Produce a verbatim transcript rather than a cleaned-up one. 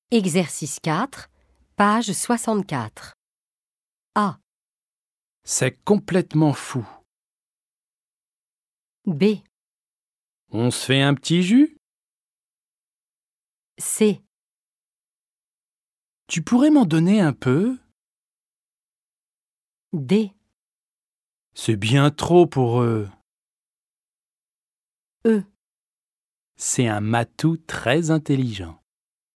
Exercice quatre, page soixante-quatre. A. C'est complètement fou. B. On se fait un petit jus? C. Tu pourrais m'en donner un peu? D. C'est bien trop pour eux. E. C'est un matou très intelligent.